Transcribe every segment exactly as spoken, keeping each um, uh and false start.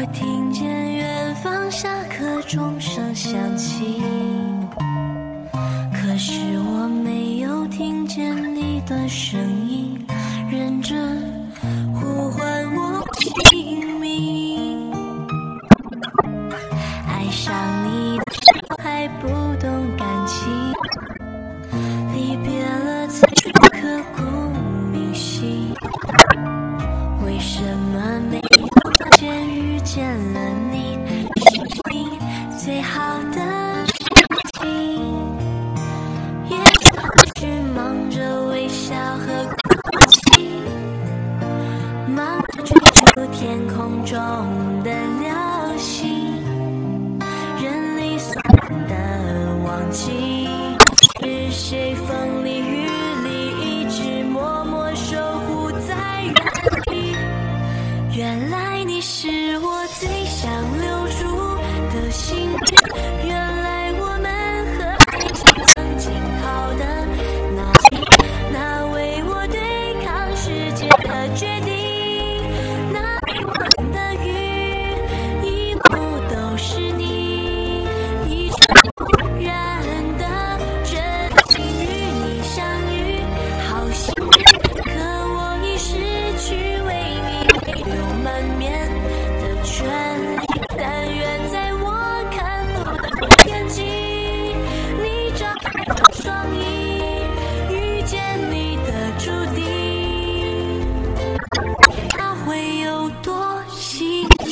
我听见远方下课钟声响起，可是我没有听见你的声音，认真呼唤我姓名。爱上你的时候还不懂感情，离别了才刻骨铭心。为什么没有发现遇见了你是你最好的事情？也许忙着微笑和哭泣，忙着追逐天空中的流星，人理所当的忘记是谁风里雨里一直默默守护在原地。原来你是我最想留住的幸运，原来我们和你曾经好的那那为我对抗世界的决定，那我的雨一路都是你，一场忽然的真情与你相遇，好幸运，可我已失去为你泪流满面的权利。但愿在我看不到的天际，你张开双翼，遇见你的注定，那会有多幸运？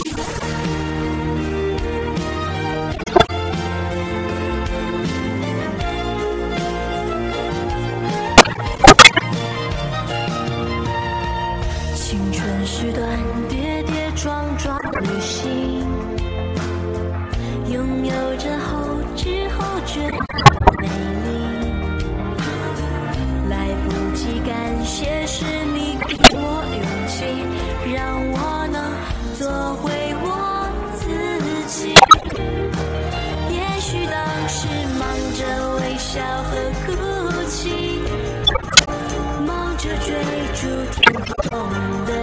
青春是段跌跌撞撞旅行，拥有着后知后觉的美丽，来不及感谢是你给我勇气，让我能做回我自己。也许当时忙着微笑和哭泣，忙着追逐天空的